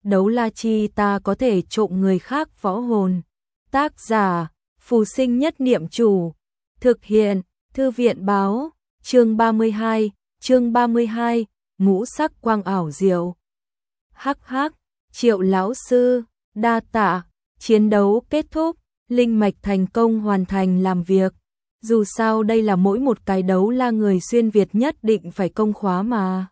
đấu la chi ta có thể trộm người khác võ hồn. Tác giả, Phù Sinh Nhất Niệm Chủ. Thực hiện, Thư viện báo, chương 32, ngũ sắc quang ảo diệu. Hắc hắc, Triệu lão sư, đa tạ, chiến đấu kết thúc, linh mạch thành công hoàn thành làm việc. Dù sao đây là mỗi một cái đấu la người xuyên Việt nhất định phải công khóa mà.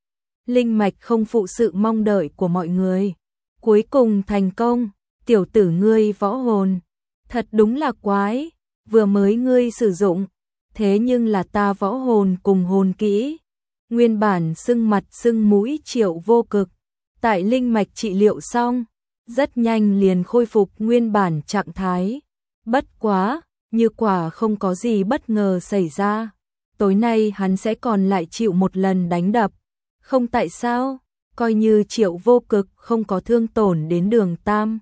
Linh mạch không phụ sự mong đợi của mọi người. Cuối cùng thành công, tiểu tử ngươi võ hồn. Thật đúng là quái, vừa mới ngươi sử dụng, thế nhưng là ta võ hồn cùng hồn kỹ. Nguyên bản sưng mặt sưng mũi Triệu Vô Cực, tại linh mạch trị liệu xong, rất nhanh liền khôi phục nguyên bản trạng thái. Bất quá, như quả không có gì bất ngờ xảy ra, tối nay hắn sẽ còn lại chịu một lần đánh đập. Không tại sao, coi như Triệu Vô Cực không có thương tổn đến Đường Tam.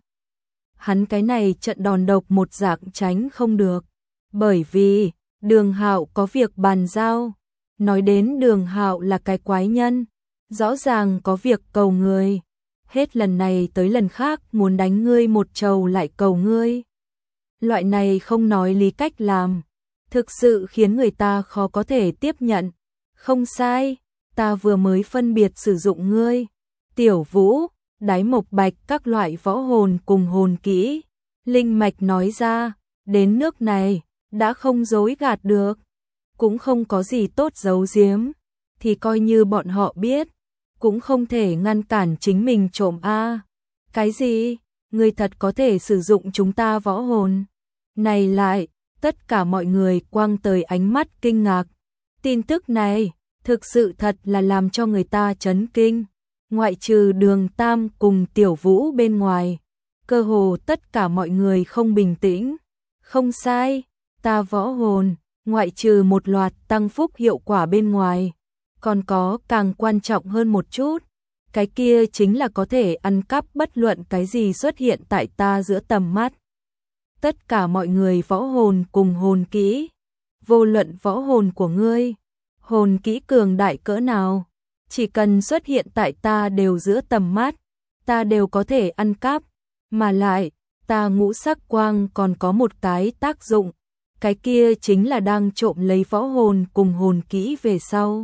Hắn cái này trận đòn độc một dạng tránh không được, bởi vì Đường Hạo có việc bàn giao. Nói đến Đường Hạo là cái quái nhân, rõ ràng có việc cầu người, hết lần này tới lần khác muốn đánh ngươi một trầu lại cầu ngươi. Loại này không nói lý cách làm, thực sự khiến người ta khó có thể tiếp nhận. Không sai, ta vừa mới phân biệt sử dụng ngươi, Tiểu Vũ, Đái Mộc Bạch các loại võ hồn cùng hồn kỹ. Linh mạch nói ra, đến nước này, đã không dối gạt được, cũng không có gì tốt giấu giếm, thì coi như bọn họ biết, cũng không thể ngăn cản chính mình trộm a. Cái gì? Ngươi thật có thể sử dụng chúng ta võ hồn? Này lại, tất cả mọi người quăng tới ánh mắt kinh ngạc. Tin tức này, thực sự thật là làm cho người ta chấn kinh. Ngoại trừ Đường Tam cùng Tiểu Vũ bên ngoài, cơ hồ tất cả mọi người không bình tĩnh. Không sai, ta võ hồn, ngoại trừ một loạt tăng phúc hiệu quả bên ngoài, còn có càng quan trọng hơn một chút, cái kia chính là có thể ăn cắp bất luận cái gì xuất hiện tại ta giữa tầm mắt. Tất cả mọi người võ hồn cùng hồn kỹ, vô luận võ hồn của ngươi, hồn kỹ cường đại cỡ nào, chỉ cần xuất hiện tại ta đều giữa tầm mắt, ta đều có thể ăn cắp, mà lại, ta ngũ sắc quang còn có một cái tác dụng, cái kia chính là đang trộm lấy võ hồn cùng hồn kỹ về sau,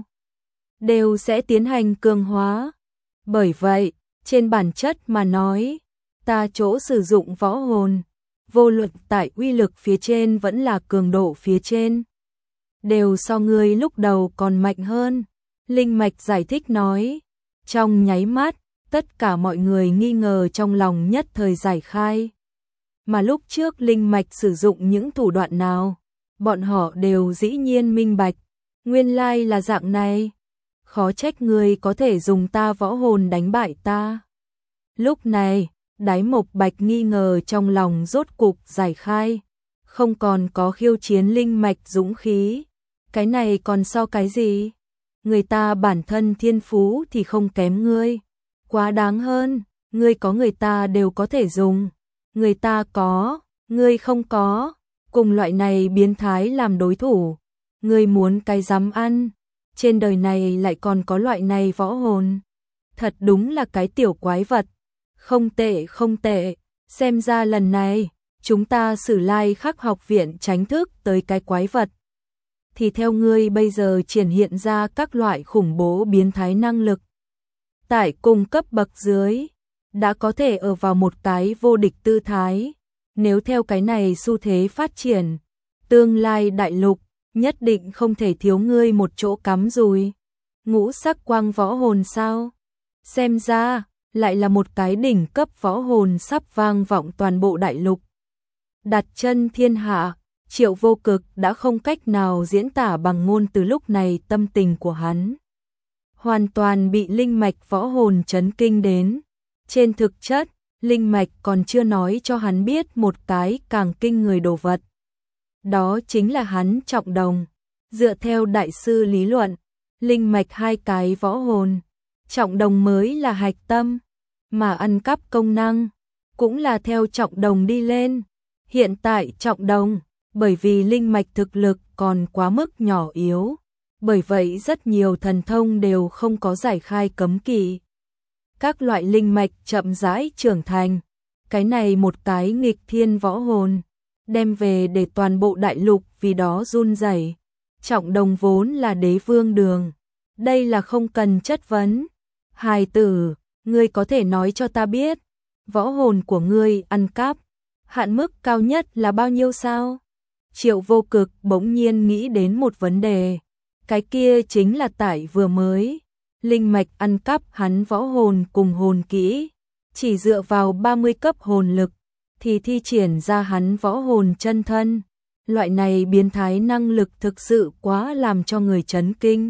đều sẽ tiến hành cường hóa. Bởi vậy, trên bản chất mà nói, ta chỗ sử dụng võ hồn, vô luận tại uy lực phía trên vẫn là cường độ phía trên, đều so ngươi lúc đầu còn mạnh hơn. Linh mạch giải thích nói, trong nháy mắt, tất cả mọi người nghi ngờ trong lòng nhất thời giải khai. Mà lúc trước linh mạch sử dụng những thủ đoạn nào, bọn họ đều dĩ nhiên minh bạch, nguyên lai là dạng này. Khó trách ngươi có thể dùng ta võ hồn đánh bại ta. Lúc này, Đái Mộc Bạch nghi ngờ trong lòng rốt cục giải khai, không còn có khiêu chiến linh mạch dũng khí. Cái này còn so cái gì? Người ta bản thân thiên phú thì không kém ngươi, quá đáng hơn, ngươi có người ta đều có thể dùng, người ta có, ngươi không có, cùng loại này biến thái làm đối thủ, ngươi muốn cái dám ăn, trên đời này lại còn có loại này võ hồn, thật đúng là cái tiểu quái vật. Không tệ không tệ, xem ra lần này, chúng ta Sử Lai Khắc học viện tránh thức tới cái quái vật. Thì theo ngươi bây giờ triển hiện ra các loại khủng bố biến thái năng lực. Tại cùng cấp bậc dưới, đã có thể ở vào một cái vô địch tư thái. Nếu theo cái này xu thế phát triển, tương lai đại lục, nhất định không thể thiếu ngươi một chỗ cắm rùi. Ngũ sắc quang võ hồn sao? Xem ra, lại là một cái đỉnh cấp võ hồn sắp vang vọng toàn bộ đại lục. Đặt chân thiên hạ, Triệu Vô Cực đã không cách nào diễn tả bằng ngôn từ lúc này tâm tình của hắn. Hoàn toàn bị linh mạch võ hồn chấn kinh đến. Trên thực chất, linh mạch còn chưa nói cho hắn biết một cái càng kinh người đồ vật. Đó chính là hắn trọng đồng. Dựa theo đại sư lý luận, linh mạch hai cái võ hồn, trọng đồng mới là hạch tâm, mà ăn cắp công năng, cũng là theo trọng đồng đi lên. Hiện tại trọng đồng, bởi vì linh mạch thực lực còn quá mức nhỏ yếu, bởi vậy rất nhiều thần thông đều không có giải khai cấm kỵ. các loại linh mạch chậm rãi trưởng thành. Cái này một cái nghịch thiên võ hồn, đem về để toàn bộ đại lục vì đó run rẩy. Trọng Đồng vốn là đế vương đường, đây là không cần chất vấn. Hài tử, ngươi có thể nói cho ta biết, võ hồn của ngươi ăn cắp, hạn mức cao nhất là bao nhiêu sao? Triệu Vô Cực bỗng nhiên nghĩ đến một vấn đề, cái kia chính là tại vừa mới, linh mạch ăn cắp hắn võ hồn cùng hồn kỹ, chỉ dựa vào 30 cấp hồn lực thì thi triển ra hắn võ hồn chân thân. Loại này biến thái năng lực thực sự quá làm cho người chấn kinh.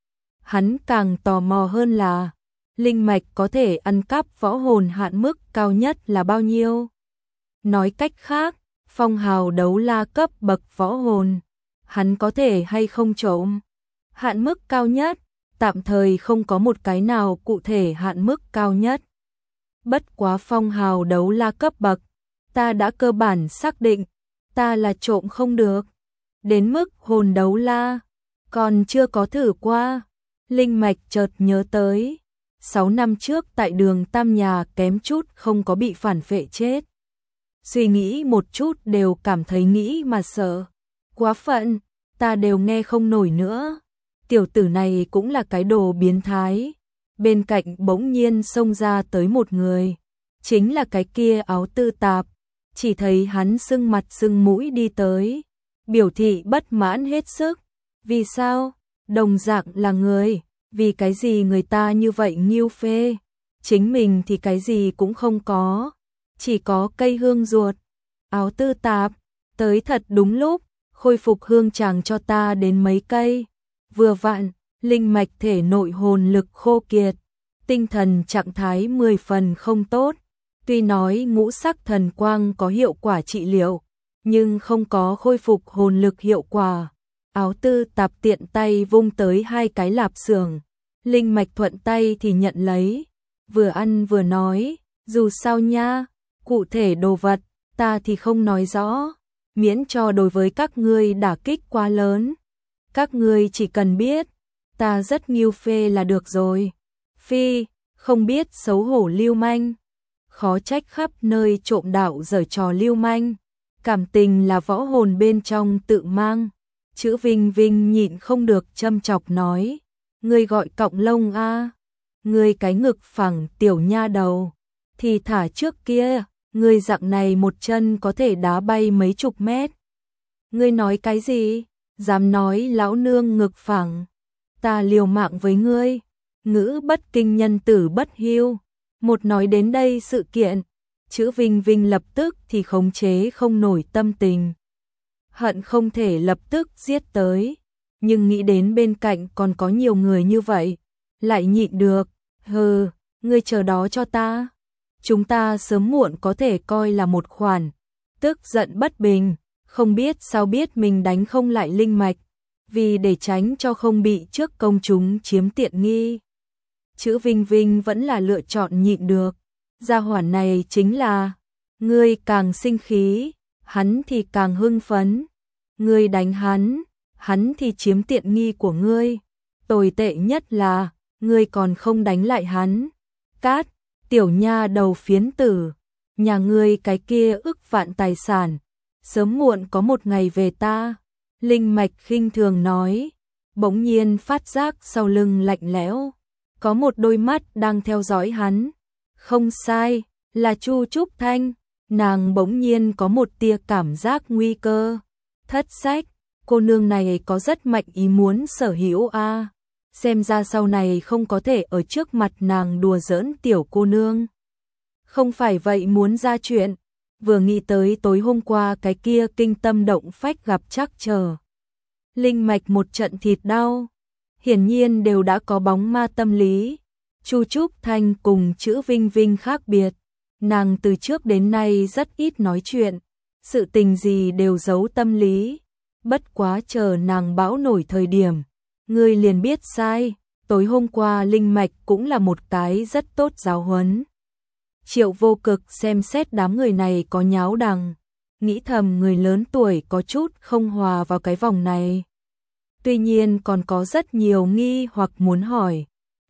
Hắn càng tò mò hơn là linh mạch có thể ăn cắp võ hồn hạn mức cao nhất là bao nhiêu? Nói cách khác, phong hào đấu la cấp bậc võ hồn, hắn có thể hay không trộm? Hạn mức cao nhất, tạm thời không có một cái nào cụ thể hạn mức cao nhất. Bất quá phong hào đấu la cấp bậc, ta đã cơ bản xác định, ta là trộm không được. Đến mức hồn đấu la, còn chưa có thử qua. Linh mạch chợt nhớ tới, 6 năm trước tại đường Tam Nhà kém chút không có bị phản phệ chết. Suy nghĩ một chút đều cảm thấy nghĩ mà sợ. Quá phận, ta đều nghe không nổi nữa. Tiểu tử này cũng là cái đồ biến thái. Bên cạnh bỗng nhiên xông ra tới một người, chính là cái kia áo tư tạp. Chỉ thấy hắn sưng mặt sưng mũi đi tới, biểu thị bất mãn hết sức. Vì sao? Đồng dạng là người, vì cái gì người ta như vậy nghiêu phê? Chính mình thì cái gì cũng không có, chỉ có cây hương ruột. Áo tư tạp, tới thật đúng lúc, khôi phục hương chàng cho ta đến mấy cây. Vừa vặn, linh mạch thể nội hồn lực khô kiệt, tinh thần trạng thái 10 phần không tốt. Tuy nói ngũ sắc thần quang có hiệu quả trị liệu, nhưng không có khôi phục hồn lực hiệu quả. Áo tư tạp tiện tay vung tới 2 cái lạp xưởng, linh mạch thuận tay thì nhận lấy, vừa ăn vừa nói, dù sao nha, cụ thể đồ vật, ta thì không nói rõ, miễn cho đối với các ngươi đả kích quá lớn. Các ngươi chỉ cần biết, ta rất nghiêu phê là được rồi. Phi, không biết xấu hổ lưu manh. Khó trách khắp nơi trộm đạo giở trò lưu manh. Cảm tình là võ hồn bên trong tự mang. Chữ Vinh Vinh nhịn không được châm chọc nói. Ngươi gọi cọng lông a, ngươi cái ngực phẳng tiểu nha đầu. Thì thả trước kia, ngươi dạng này một chân có thể đá bay mấy chục mét. Ngươi nói cái gì? Dám nói lão nương ngực phẳng. Ta liều mạng với ngươi. Ngữ bất kinh nhân tử bất hiu. Một nói đến đây sự kiện, chữ Vinh Vinh lập tức thì khống chế không nổi tâm tình. Hận không thể lập tức giết tới, nhưng nghĩ đến bên cạnh còn có nhiều người như vậy, lại nhịn được. Hừ, ngươi chờ đó cho ta. Chúng ta sớm muộn có thể coi là một khoản. Tức giận bất bình, không biết sao biết mình đánh không lại linh mạch, vì để tránh cho không bị trước công chúng chiếm tiện nghi. Chữ Vinh Vinh vẫn là lựa chọn nhịn được. Gia hỏa này chính là, ngươi càng sinh khí, hắn thì càng hưng phấn. Ngươi đánh hắn, hắn thì chiếm tiện nghi của ngươi. Tồi tệ nhất là, ngươi còn không đánh lại hắn. Cát, tiểu nha đầu phiến tử, nhà ngươi cái kia ức vạn tài sản, sớm muộn có một ngày về ta. Linh mạch khinh thường nói, bỗng nhiên phát giác sau lưng lạnh lẽo. Có một đôi mắt đang theo dõi hắn. Không sai, là Chu Trúc Thanh. Nàng bỗng nhiên có một tia cảm giác nguy cơ. Thất sách, cô nương này có rất mạnh ý muốn sở hữu a. Xem ra sau này không có thể ở trước mặt nàng đùa giỡn tiểu cô nương. Không phải vậy muốn ra chuyện. Vừa nghĩ tới tối hôm qua cái kia kinh tâm động phách gặp Trắc Trở. Linh mạch một trận thịt đau. Hiển nhiên đều đã có bóng ma tâm lý. Chu Trúc Thanh cùng chữ Vinh Vinh khác biệt. Nàng từ trước đến nay rất ít nói chuyện. Sự tình gì đều giấu tâm lý. Bất quá chờ nàng bão nổi thời điểm. Ngươi liền biết sai. Tối hôm qua linh mạch cũng là một cái rất tốt giáo huấn. Triệu Vô Cực xem xét đám người này có nháo đằng. Nghĩ thầm người lớn tuổi có chút không hòa vào cái vòng này. Tuy nhiên còn có rất nhiều nghi hoặc muốn hỏi,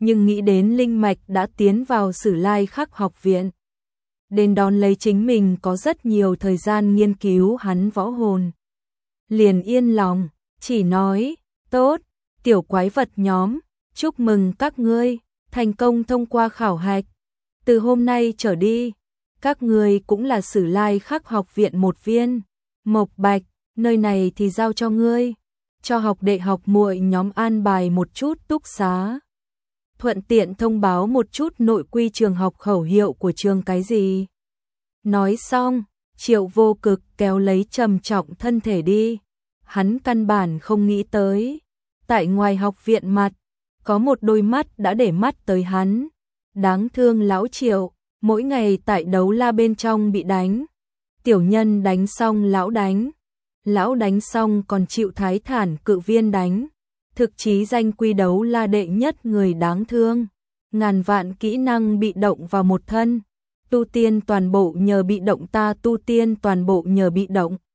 nhưng nghĩ đến Linh Mạch đã tiến vào Sử Lai Khắc học viện. Đến đón lấy chính mình có rất nhiều thời gian nghiên cứu hắn võ hồn. Liền yên lòng, chỉ nói, tốt, tiểu quái vật nhóm, chúc mừng các ngươi, thành công thông qua khảo hạch. Từ hôm nay trở đi, các ngươi cũng là Sử Lai Khắc học viện một viên. Mộc Bạch, nơi này thì giao cho ngươi, cho học đệ học muội nhóm an bài một chút túc xá. Thuận tiện thông báo một chút nội quy trường học khẩu hiệu của trường cái gì. Nói xong, Triệu Vô Cực kéo lấy trầm trọng thân thể đi. Hắn căn bản không nghĩ tới, tại ngoài học viện mặt, có một đôi mắt đã để mắt tới hắn. Đáng thương lão Triệu, mỗi ngày tại đấu la bên trong bị đánh. Tiểu nhân đánh xong lão đánh xong còn chịu Thái Thản cự viên đánh. Thực chí danh quy đấu la đệ nhất người đáng thương. Ngàn vạn kỹ năng bị động vào một thân. Tu tiên toàn bộ nhờ bị động, ta tu tiên toàn bộ nhờ bị động.